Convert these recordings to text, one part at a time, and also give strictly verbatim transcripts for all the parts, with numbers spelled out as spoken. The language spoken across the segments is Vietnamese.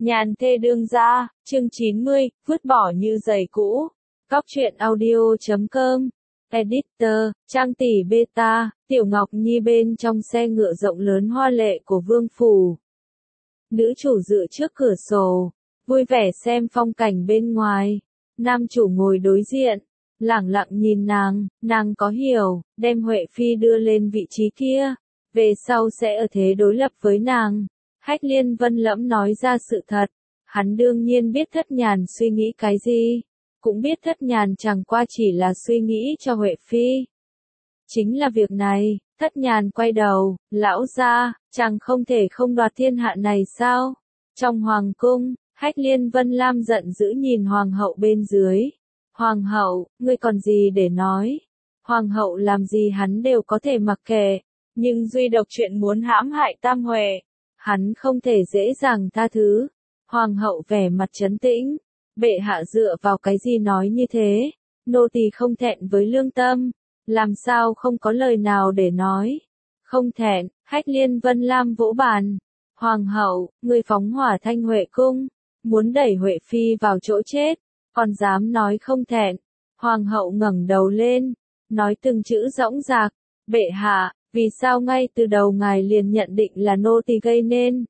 Nhàn thê đương gia, chương chín mươi, vứt bỏ như giày cũ. Góc truyện audio chấm com. Editor, Trang Tỷ Beta, Tiểu Ngọc Nhi bên trong xe ngựa rộng lớn hoa lệ của Vương Phủ. Nữ chủ dựa trước cửa sổ, vui vẻ xem phong cảnh bên ngoài. Nam chủ ngồi đối diện, lẳng lặng nhìn nàng, nàng có hiểu, đem Huệ Phi đưa lên vị trí kia, về sau sẽ ở thế đối lập với nàng. Hách Liên Vân lẫm nói ra sự thật, hắn đương nhiên biết Thất Nhàn suy nghĩ cái gì, cũng biết Thất Nhàn chẳng qua chỉ là suy nghĩ cho Huệ Phi. Chính là việc này, Thất Nhàn quay đầu, lão gia, chàng không thể không đoạt thiên hạ này sao? Trong hoàng cung, Hách Liên Vân Lam giận dữ nhìn hoàng hậu bên dưới. Hoàng hậu, ngươi còn gì để nói? Hoàng hậu làm gì hắn đều có thể mặc kệ, nhưng duy độc chuyện muốn hãm hại Tam Huệ, hắn không thể dễ dàng tha thứ. Hoàng hậu vẻ mặt trấn tĩnh, bệ hạ dựa vào cái gì nói như thế? Nô tỳ không thẹn với lương tâm, làm sao không có lời nào để nói? Không thẹn, Hách Liên Vân Lam vỗ bàn. Hoàng hậu, người phóng hỏa Thanh Huệ cung, muốn đẩy Huệ Phi vào chỗ chết, còn dám nói không thẹn. Hoàng hậu ngẩng đầu lên, nói từng chữ dõng dạc, bệ hạ, vì sao ngay từ đầu ngài liền nhận định là nô tỳ gây nên?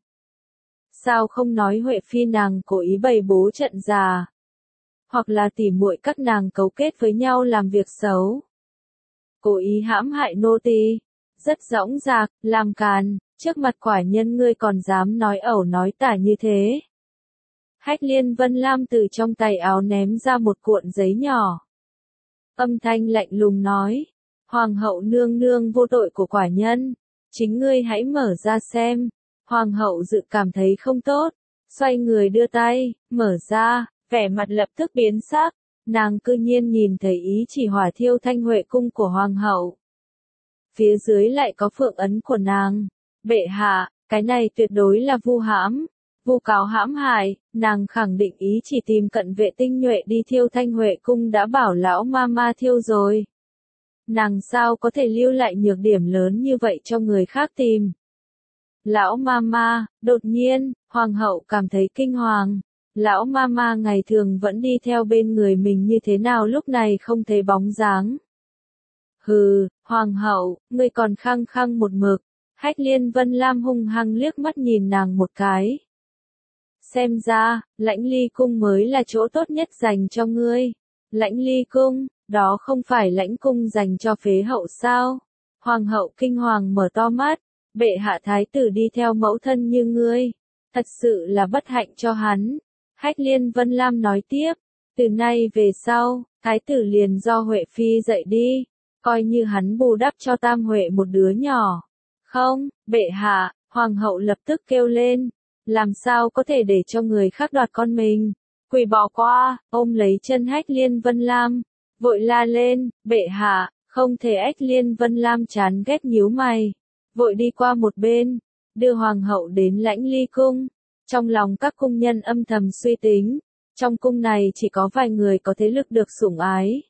Sao không nói Huệ Phi nàng cố ý bày bố trận già? Hoặc là tỉ muội các nàng cấu kết với nhau làm việc xấu? Cố ý hãm hại nô tỳ, rất dõng dạc, làm càn, trước mặt quả nhân ngươi còn dám nói ẩu nói tả như thế. Hách Liên Vân Lam từ trong tay áo ném ra một cuộn giấy nhỏ. Âm thanh lạnh lùng nói, Hoàng hậu nương nương vô tội của quả nhân, chính ngươi hãy mở ra xem. Hoàng hậu dự cảm thấy không tốt, xoay người đưa tay, mở ra, vẻ mặt lập tức biến sắc, nàng cư nhiên nhìn thấy ý chỉ hỏa thiêu Thanh Huệ cung của hoàng hậu. Phía dưới lại có phượng ấn của nàng. Bệ hạ, cái này tuyệt đối là vu hãm, vu cáo hãm hại, nàng khẳng định ý chỉ tìm cận vệ tinh nhuệ đi thiêu Thanh Huệ cung đã bảo lão ma ma thiêu rồi. Nàng sao có thể lưu lại nhược điểm lớn như vậy cho người khác tìm? Lão Mama, đột nhiên, hoàng hậu cảm thấy kinh hoàng. Lão Mama ngày thường vẫn đi theo bên người mình như thế nào lúc này không thấy bóng dáng. Hừ, hoàng hậu, ngươi còn khăng khăng một mực. Hách Liên Vân Lam hung hăng liếc mắt nhìn nàng một cái. Xem ra, Lãnh Ly cung mới là chỗ tốt nhất dành cho ngươi. Lãnh Ly cung, đó không phải lãnh cung dành cho phế hậu sao? Hoàng hậu kinh hoàng mở to mắt. Bệ hạ thái tử đi theo mẫu thân như ngươi, thật sự là bất hạnh cho hắn. Hách Liên Vân Lam nói tiếp, từ nay về sau, thái tử liền do Huệ Phi dạy đi, coi như hắn bù đắp cho Tam Huệ một đứa nhỏ. Không, bệ hạ, hoàng hậu lập tức kêu lên, làm sao có thể để cho người khác đoạt con mình. Quỳ bỏ qua, ôm lấy chân Hách Liên Vân Lam, vội la lên, bệ hạ, không thể. Hách Liên Vân Lam chán ghét nhíu mày, vội đi qua một bên, đưa hoàng hậu đến Lãnh Ly cung. Trong lòng các cung nhân âm thầm suy tính, trong cung này chỉ có vài người có thế lực được sủng ái.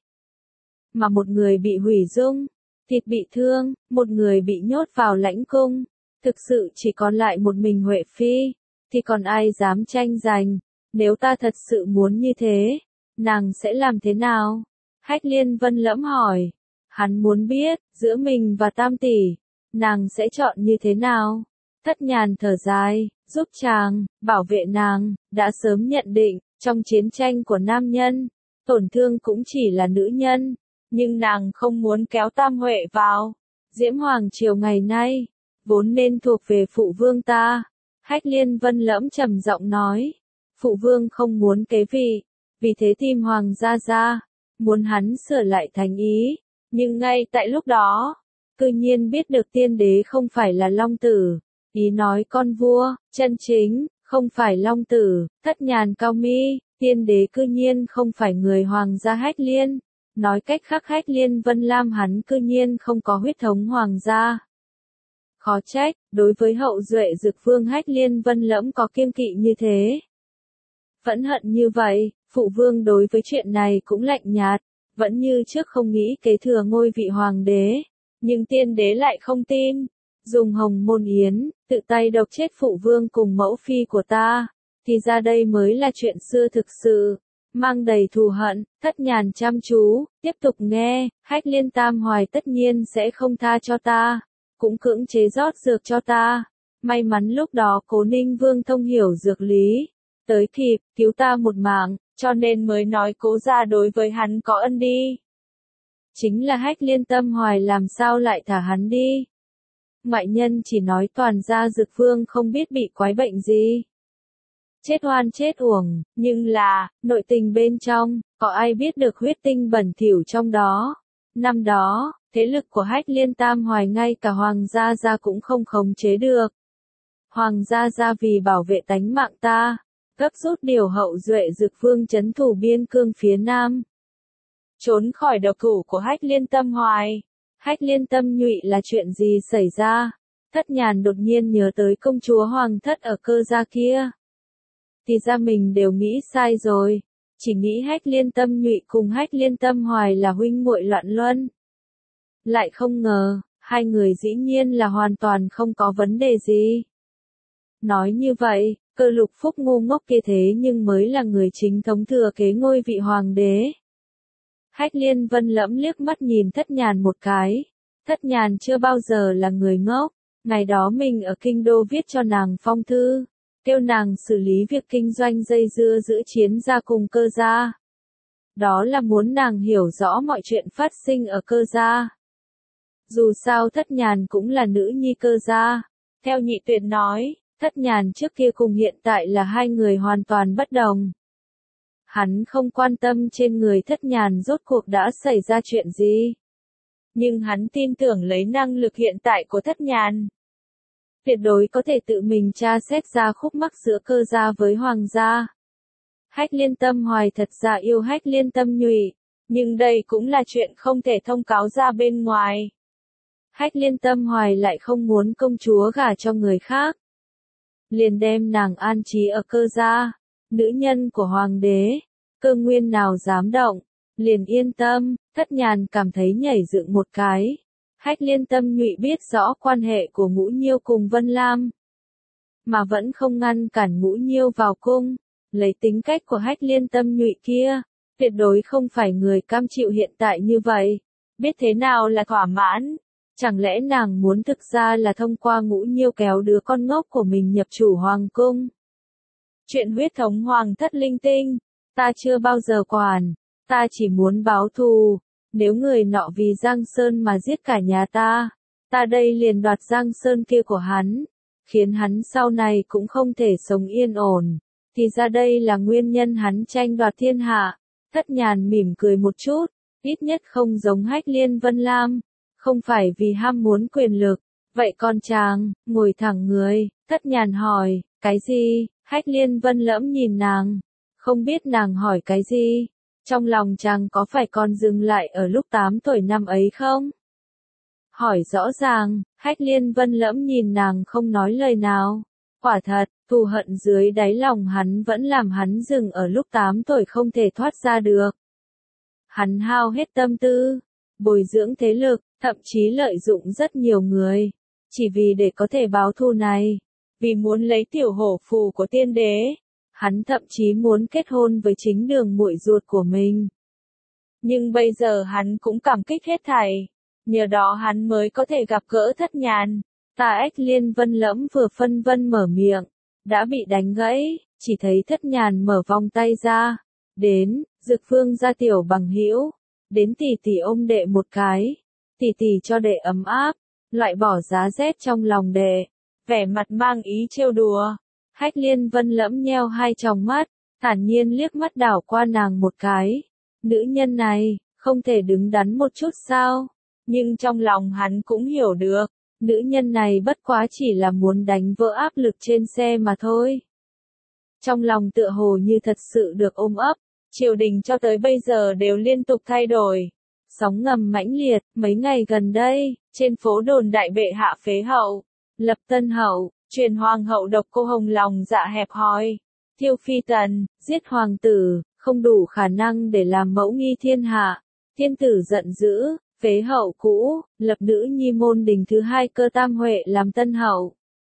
Mà một người bị hủy dung, thịt bị thương, một người bị nhốt vào lãnh cung, thực sự chỉ còn lại một mình Huệ Phi, thì còn ai dám tranh giành? Nếu ta thật sự muốn như thế, nàng sẽ làm thế nào? Hách Liên Vân lẫm hỏi, hắn muốn biết, giữa mình và Tam tỷ, nàng sẽ chọn như thế nào? Thất Nhàn thở dài, giúp chàng, bảo vệ nàng, đã sớm nhận định, trong chiến tranh của nam nhân, tổn thương cũng chỉ là nữ nhân, nhưng nàng không muốn kéo Tam Huệ vào. Diễm Hoàng triều ngày nay, vốn nên thuộc về phụ vương ta. Hách Liên Vân lẫm trầm giọng nói, phụ vương không muốn kế vị, vì thế tìm Hoàng gia ra, muốn hắn sửa lại thành ý, nhưng ngay tại lúc đó, cư nhiên biết được tiên đế không phải là Long Tử, ý nói con vua, chân chính, không phải Long Tử. Thất Nhàn cao mi, tiên đế cư nhiên không phải người hoàng gia Hách Liên, nói cách khác Hách Liên Vân Lam hắn cư nhiên không có huyết thống hoàng gia. Khó trách, đối với hậu duệ Dực Vương Hách Liên Vân lẫm có kiêng kỵ như thế. Phẫn hận như vậy, phụ vương đối với chuyện này cũng lạnh nhạt, vẫn như trước không nghĩ kế thừa ngôi vị hoàng đế. Nhưng tiên đế lại không tin, dùng hồng môn yến, tự tay độc chết phụ vương cùng mẫu phi của ta. thì ra đây mới là chuyện xưa thực sự. Mang đầy thù hận, Thất Nhàn chăm chú, tiếp tục nghe, Hách Liên Tam Hoài tất nhiên sẽ không tha cho ta, cũng cưỡng chế rót dược cho ta. May mắn lúc đó Cố Ninh Vương thông hiểu dược lý, tới kịp, cứu ta một mạng, cho nên mới nói Cố gia đối với hắn có ân đi. Chính là Hách Liên Tam Hoài làm sao lại thả hắn đi. Ngoại nhân chỉ nói toàn gia Dực Vương không biết bị quái bệnh gì. Chết oan chết uổng, nhưng là, nội tình bên trong, có ai biết được huyết tinh bẩn thỉu trong đó. Năm đó, thế lực của Hách Liên Tam Hoài ngay cả Hoàng gia gia cũng không khống chế được. Hoàng gia gia vì bảo vệ tánh mạng ta, gấp rút điều hậu duệ Dực Vương trấn thủ biên cương phía Nam. Trốn khỏi độc thủ của Hách Liên Tam Hoài. Hách Liên Tâm Nhụy là chuyện gì xảy ra? Thất Nhàn đột nhiên nhớ tới công chúa Hoàng thất ở Cơ gia kia. Thì ra mình đều nghĩ sai rồi, chỉ nghĩ Hách Liên Tâm Nhụy cùng Hách Liên Tam Hoài là huynh muội loạn luân. Lại không ngờ, hai người dĩ nhiên là hoàn toàn không có vấn đề gì. Nói như vậy, Cơ Lục Phúc ngu ngốc kia thế nhưng mới là người chính thống thừa kế ngôi vị hoàng đế. Hách Liên Vân lẫm liếc mắt nhìn Thất Nhàn một cái. Thất Nhàn chưa bao giờ là người ngốc, ngày đó mình ở kinh đô viết cho nàng phong thư, kêu nàng xử lý việc kinh doanh dây dưa giữa Chiến gia cùng Cơ gia. Đó là muốn nàng hiểu rõ mọi chuyện phát sinh ở Cơ gia. Dù sao Thất Nhàn cũng là nữ nhi Cơ gia. Theo Nhị Tuyệt nói, Thất Nhàn trước kia cùng hiện tại là hai người hoàn toàn bất đồng. Hắn không quan tâm trên người Thất Nhàn rốt cuộc đã xảy ra chuyện gì. Nhưng hắn tin tưởng lấy năng lực hiện tại của Thất Nhàn, tuyệt đối có thể tự mình tra xét ra khúc mắc giữa Cơ gia với Hoàng gia. Hách Liên Tam Hoài thật ra yêu Hách Liên Tâm Nhụy, nhưng đây cũng là chuyện không thể thông cáo ra bên ngoài. Hách Liên Tam Hoài lại không muốn công chúa gả cho người khác, liền đem nàng an trí ở Cơ gia. Nữ nhân của hoàng đế, Cơ Nguyên nào dám động, liền yên tâm. Thất Nhàn cảm thấy nhảy dựng một cái. Hách Liên Tâm Nhụy biết rõ quan hệ của Ngũ Nhiêu cùng Vân Lam, mà vẫn không ngăn cản Ngũ Nhiêu vào cung. Lấy tính cách của Hách Liên Tâm Nhụy kia, tuyệt đối không phải người cam chịu hiện tại như vậy. Biết thế nào là thỏa mãn? Chẳng lẽ nàng muốn thực ra là thông qua Ngũ Nhiêu kéo đứa con ngốc của mình nhập chủ hoàng cung? Chuyện huyết thống hoàng thất linh tinh, ta chưa bao giờ quản, ta chỉ muốn báo thù. Nếu người nọ vì Giang Sơn mà giết cả nhà ta, ta đây liền đoạt Giang Sơn kia của hắn, khiến hắn sau này cũng không thể sống yên ổn. Thì ra đây là nguyên nhân hắn tranh đoạt thiên hạ. Thất Nhàn mỉm cười một chút, ít nhất không giống Hách Liên Vân Lam, không phải vì ham muốn quyền lực. Vậy con chàng, ngồi thẳng người, Thất Nhàn hỏi, cái gì? Hách Liên Vân lẫm nhìn nàng, không biết nàng hỏi cái gì. Trong lòng chàng có phải còn dừng lại ở lúc tám tuổi năm ấy không? Hỏi rõ ràng. Hách Liên Vân lẫm nhìn nàng không nói lời nào. Quả thật, thù hận dưới đáy lòng hắn vẫn làm hắn dừng ở lúc tám tuổi không thể thoát ra được. Hắn hao hết tâm tư, bồi dưỡng thế lực, thậm chí lợi dụng rất nhiều người, chỉ vì để có thể báo thù này. Vì muốn lấy tiểu hổ phù của tiên đế, hắn thậm chí muốn kết hôn với chính đường muội ruột của mình. Nhưng bây giờ hắn cũng cảm kích hết thảy, nhờ đó hắn mới có thể gặp gỡ Thất Nhàn. Ta Hách Liên Vân lẫm vừa phân vân mở miệng, đã bị đánh gãy, chỉ thấy Thất Nhàn mở vòng tay ra. Đến, Dực Vương gia tiểu bằng hữu, đến tỷ tỷ ôm đệ một cái, tỷ tỷ cho đệ ấm áp, loại bỏ giá rét trong lòng đệ. Vẻ mặt mang ý trêu đùa. Hách Liên Vân lẫm nheo hai tròng mắt, thản nhiên liếc mắt đảo qua nàng một cái. Nữ nhân này, không thể đứng đắn một chút sao? Nhưng trong lòng hắn cũng hiểu được, nữ nhân này bất quá chỉ là muốn đánh vỡ áp lực trên xe mà thôi. Trong lòng tựa hồ như thật sự được ôm ấp, triều đình cho tới bây giờ đều liên tục thay đổi. Sóng ngầm mãnh liệt, mấy ngày gần đây, trên phố đồn đại bệ hạ phế hậu, lập tân hậu, truyền hoàng hậu độc cô Hồng lòng dạ hẹp hòi, thiêu phi tần, giết hoàng tử, không đủ khả năng để làm mẫu nghi thiên hạ. Thiên tử giận dữ, phế hậu cũ, lập nữ nhi môn đình thứ hai Cơ Tam Huệ làm tân hậu.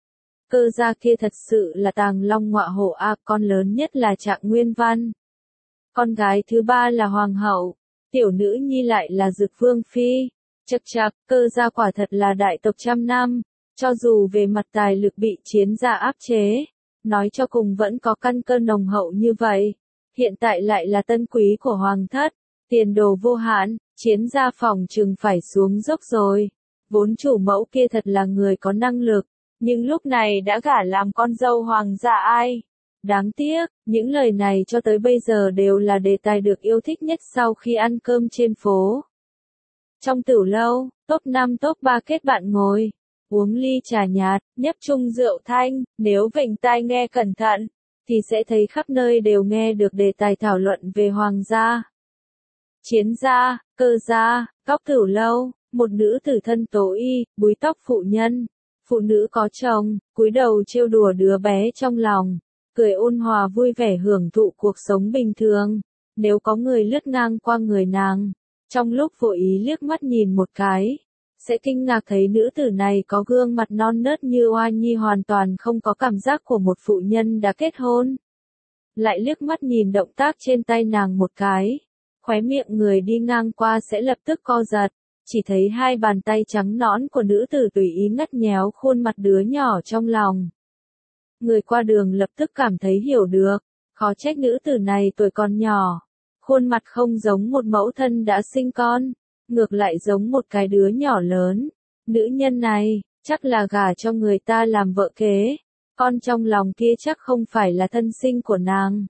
cơ gia kia thật sự là tàng long ngọa hổ a, con lớn nhất là Trạng Nguyên Văn. Con gái thứ ba là Hoàng hậu, tiểu nữ nhi lại là Dực Vương Phi. Chậc chậc, cơ gia quả thật là đại tộc trăm năm, cho dù về mặt tài lực bị Chiến gia áp chế, nói cho cùng vẫn có căn cơ nồng hậu như vậy. Hiện tại lại là tân quý của Hoàng thất, tiền đồ vô hạn, Chiến gia phòng chừng phải xuống dốc rồi. Vốn chủ mẫu kia thật là người có năng lực, nhưng lúc này đã gả làm con dâu Hoàng gia ai. Đáng tiếc, những lời này cho tới bây giờ đều là đề tài được yêu thích nhất sau khi ăn cơm trên phố. Trong tửu lâu, top năm top ba kết bạn ngồi, uống ly trà nhạt, nhấp chung rượu thanh, nếu vểnh tai nghe cẩn thận, thì sẽ thấy khắp nơi đều nghe được đề tài thảo luận về Hoàng gia. Chiến gia, cơ gia, góc tửu lâu, một nữ tử thân tố y, búi tóc phụ nhân, phụ nữ có chồng, cúi đầu trêu đùa đứa bé trong lòng, cười ôn hòa vui vẻ hưởng thụ cuộc sống bình thường. Nếu có người lướt ngang qua người nàng, trong lúc vô ý liếc mắt nhìn một cái, sẽ kinh ngạc thấy nữ tử này có gương mặt non nớt như oa nhi, hoàn toàn không có cảm giác của một phụ nhân đã kết hôn. Lại liếc mắt nhìn động tác trên tay nàng một cái, khóe miệng người đi ngang qua sẽ lập tức co giật, chỉ thấy hai bàn tay trắng nõn của nữ tử tùy ý ngắt nhéo khuôn mặt đứa nhỏ trong lòng. Người qua đường lập tức cảm thấy hiểu được, khó trách nữ tử này tuổi còn nhỏ, khuôn mặt không giống một mẫu thân đã sinh con, ngược lại giống một cái đứa nhỏ lớn. Nữ nhân này, chắc là gả cho người ta làm vợ kế, con trong lòng kia chắc không phải là thân sinh của nàng.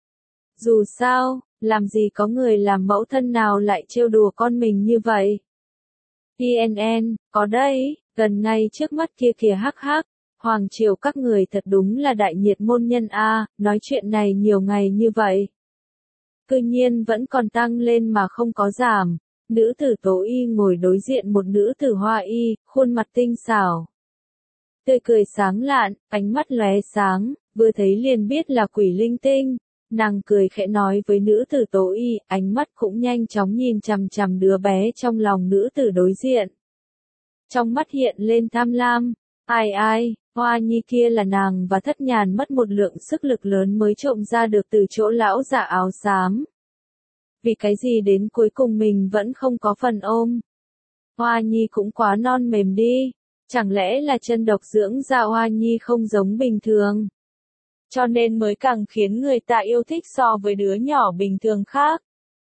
Dù sao, làm gì có người làm mẫu thân nào lại trêu đùa con mình như vậy. tê en en, có đây, gần ngay trước mắt kia kìa, hắc hắc. Hoàng triều các người thật đúng là đại nhiệt môn nhân a, nói chuyện này nhiều ngày như vậy. Cư nhiên vẫn còn tăng lên mà không có giảm. Nữ tử tố y ngồi đối diện một nữ tử hoa y, khuôn mặt tinh xảo. Tươi cười sáng lạn, ánh mắt lóe sáng, vừa thấy liền biết là quỷ linh tinh. Nàng cười khẽ nói với nữ tử tố y, ánh mắt cũng nhanh chóng nhìn chằm chằm đứa bé trong lòng nữ tử đối diện. Trong mắt hiện lên tham lam. Ai ai, Hoa nhi kia là nàng và Thất Nhàn mất một lượng sức lực lớn mới trộm ra được từ chỗ lão già áo xám. Vì cái gì đến cuối cùng mình vẫn không có phần ôm. Hoa nhi cũng quá non mềm đi, chẳng lẽ là chân độc dưỡng ra Hoa nhi không giống bình thường, cho nên mới càng khiến người ta yêu thích so với đứa nhỏ bình thường khác.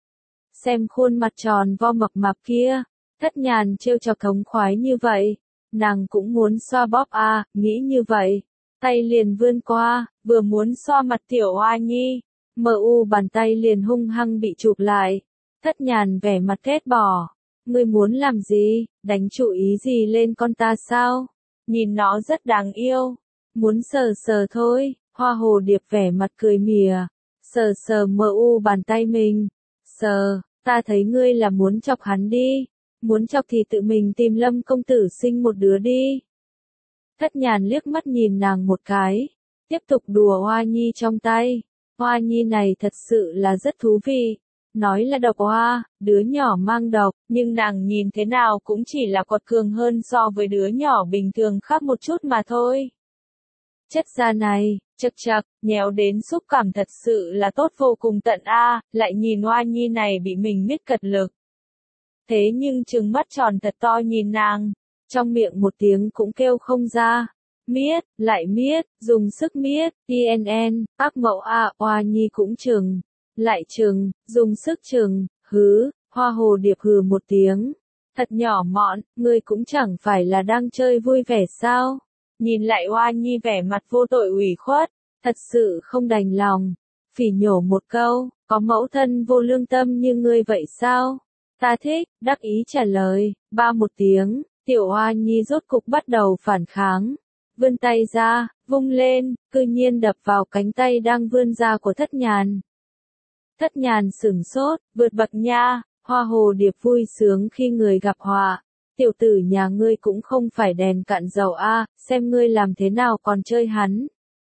Xem khuôn mặt tròn vo mập mạp kia, Thất Nhàn trêu chọc thống khoái như vậy, nàng cũng muốn xoa bóp a, à, nghĩ như vậy, tay liền vươn qua, vừa muốn xoa mặt tiểu Hoa nhi, mờ u bàn tay liền hung hăng bị chụp lại. Thất Nhàn vẻ mặt ghét bỏ, ngươi muốn làm gì, đánh chủ ý gì lên con ta sao? Nhìn nó rất đáng yêu, muốn sờ sờ thôi. Hoa hồ điệp vẻ mặt cười mỉa, sờ sờ mờ u bàn tay mình, sờ, ta thấy ngươi là muốn chọc hắn đi, muốn chọc thì tự mình tìm Lâm công tử sinh một đứa đi. Thất Nhàn liếc mắt nhìn nàng một cái, tiếp tục đùa Hoa nhi trong tay. Hoa nhi này thật sự là rất thú vị, nói là độc hoa, đứa nhỏ mang độc, nhưng nàng nhìn thế nào cũng chỉ là quật cường hơn so với đứa nhỏ bình thường khác một chút mà thôi. Chất da này, chậc chậc, nhéo đến xúc cảm thật sự là tốt vô cùng tận a, lại nhìn Hoa nhi này bị mình miết cật lực. Thế nhưng trừng mắt tròn thật to nhìn nàng, trong miệng một tiếng cũng kêu không ra. Miết, lại miết, dùng sức miết, tê en en, ác mẫu a, Hoa nhi cũng trừng, lại trừng, dùng sức trừng, hứ, Hoa hồ điệp hừ một tiếng. Thật nhỏ mọn, ngươi cũng chẳng phải là đang chơi vui vẻ sao? Nhìn lại Hoa nhi vẻ mặt vô tội ủy khuất, thật sự không đành lòng, phỉ nhổ một câu, có mẫu thân vô lương tâm như ngươi vậy sao? Ta thích, đắc ý trả lời, ba một tiếng, tiểu Hoa nhi rốt cục bắt đầu phản kháng, vươn tay ra, vung lên, cư nhiên đập vào cánh tay đang vươn ra của Thất Nhàn. Thất Nhàn sửng sốt, vượt bậc nha, Hoa hồ điệp vui sướng khi người gặp họa. Tiểu tử nhà ngươi cũng không phải đèn cạn dầu a, xem ngươi làm thế nào còn chơi hắn.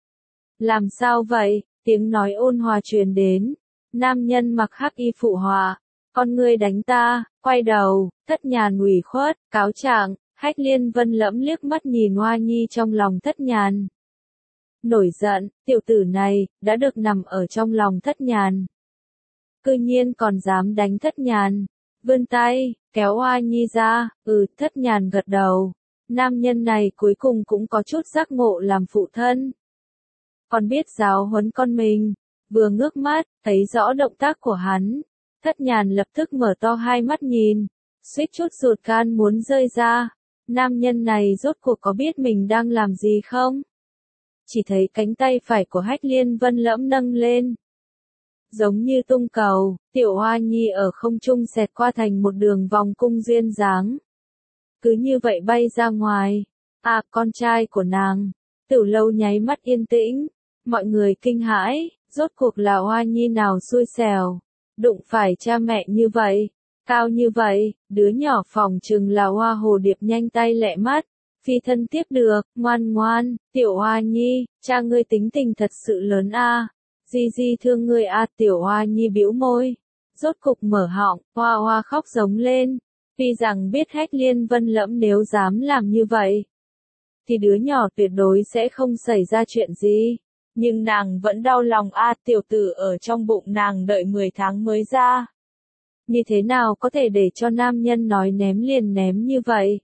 Làm sao vậy? Tiếng nói ôn hòa truyền đến. Nam nhân mặc hắc y phụ họa. Con ngươi đánh ta, quay đầu, Thất Nhàn ủy khuất, cáo trạng. Hách Liên Vân lẫm liếc mắt nhìn Hoa nhi trong lòng Thất Nhàn. nổi giận, tiểu tử này, đã được nằm ở trong lòng Thất Nhàn. Cư nhiên còn dám đánh Thất Nhàn, vươn tay, kéo Hoa Nhi ra, ừ, Thất Nhàn gật đầu. Nam nhân này cuối cùng cũng có chút giác ngộ làm phụ thân. Còn biết giáo huấn con mình, vừa ngước mắt, thấy rõ động tác của hắn. Thất Nhàn lập tức mở to hai mắt nhìn, suýt chút ruột gan muốn rơi ra. Nam nhân này rốt cuộc có biết mình đang làm gì không? Chỉ thấy cánh tay phải của Hách Liên Vân Lẫm nâng lên. Giống như tung cầu, tiểu Hoa Nhi ở không trung xẹt qua thành một đường vòng cung duyên dáng. Cứ như vậy bay ra ngoài. À, con trai của nàng. Tiểu Lâu nháy mắt yên tĩnh. Mọi người kinh hãi, rốt cuộc là Hoa Nhi nào xui xẻo. Đụng phải cha mẹ như vậy, cao như vậy, đứa nhỏ phỏng chừng là Hoa Hồ Điệp nhanh tay lẹ mắt. Phi thân tiếp được, ngoan ngoan, tiểu Hoa Nhi, cha ngươi tính tình thật sự lớn a. Di Di thương ngươi a, tiểu Hoa Nhi bĩu môi. Rốt cục mở họng, Hoa Hoa khóc giống lên. Tuy rằng biết Hách Liên Vân Lẫm nếu dám làm như vậy, thì đứa nhỏ tuyệt đối sẽ không xảy ra chuyện gì. Nhưng nàng vẫn đau lòng a, tiểu tử ở trong bụng nàng đợi mười tháng mới ra. Như thế nào có thể để cho nam nhân nói ném liền ném như vậy?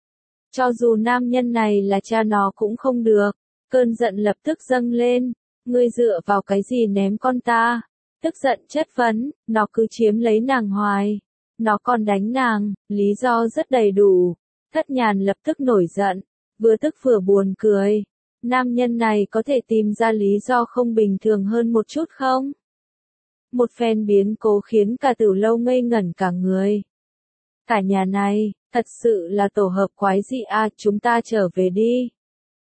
Cho dù nam nhân này là cha nó cũng không được. Cơn giận lập tức dâng lên. Ngươi dựa vào cái gì ném con ta? Tức giận chất vấn, nó cứ chiếm lấy nàng hoài. Nó còn đánh nàng, lý do rất đầy đủ. Thất Nhàn lập tức nổi giận, vừa tức vừa buồn cười. Nam nhân này có thể tìm ra lý do không bình thường hơn một chút không? Một phen biến cố khiến cả Tiểu Lâu ngây ngẩn cả người. Cả nhà này, thật sự là tổ hợp quái dị a, chúng ta trở về đi.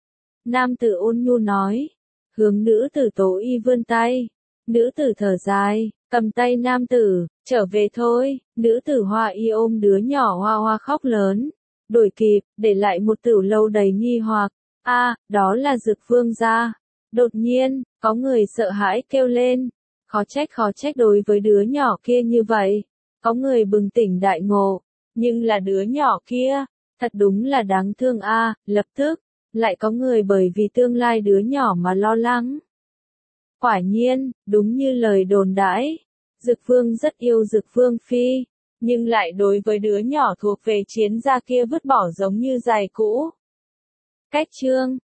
Nam tử ôn nhu nói, hướng nữ tử Tố Y vươn tay. Nữ tử thở dài, cầm tay nam tử, trở về thôi. Nữ tử Hoa Y ôm đứa nhỏ Hoa Hoa khóc lớn. Đuổi kịp, để lại một Tiểu Lâu đầy nghi hoặc. A, đó là Dực Vương gia. Đột nhiên, có người sợ hãi kêu lên. Khó trách khó trách đối với đứa nhỏ kia như vậy. Có người bừng tỉnh đại ngộ. Nhưng là đứa nhỏ kia, thật đúng là đáng thương a. Lập tức, lại có người bởi vì tương lai đứa nhỏ mà lo lắng. Quả nhiên, đúng như lời đồn đãi, Dực Vương rất yêu Dực Vương phi, nhưng lại đối với đứa nhỏ thuộc về chiến gia kia vứt bỏ giống như giày cũ. Cách chương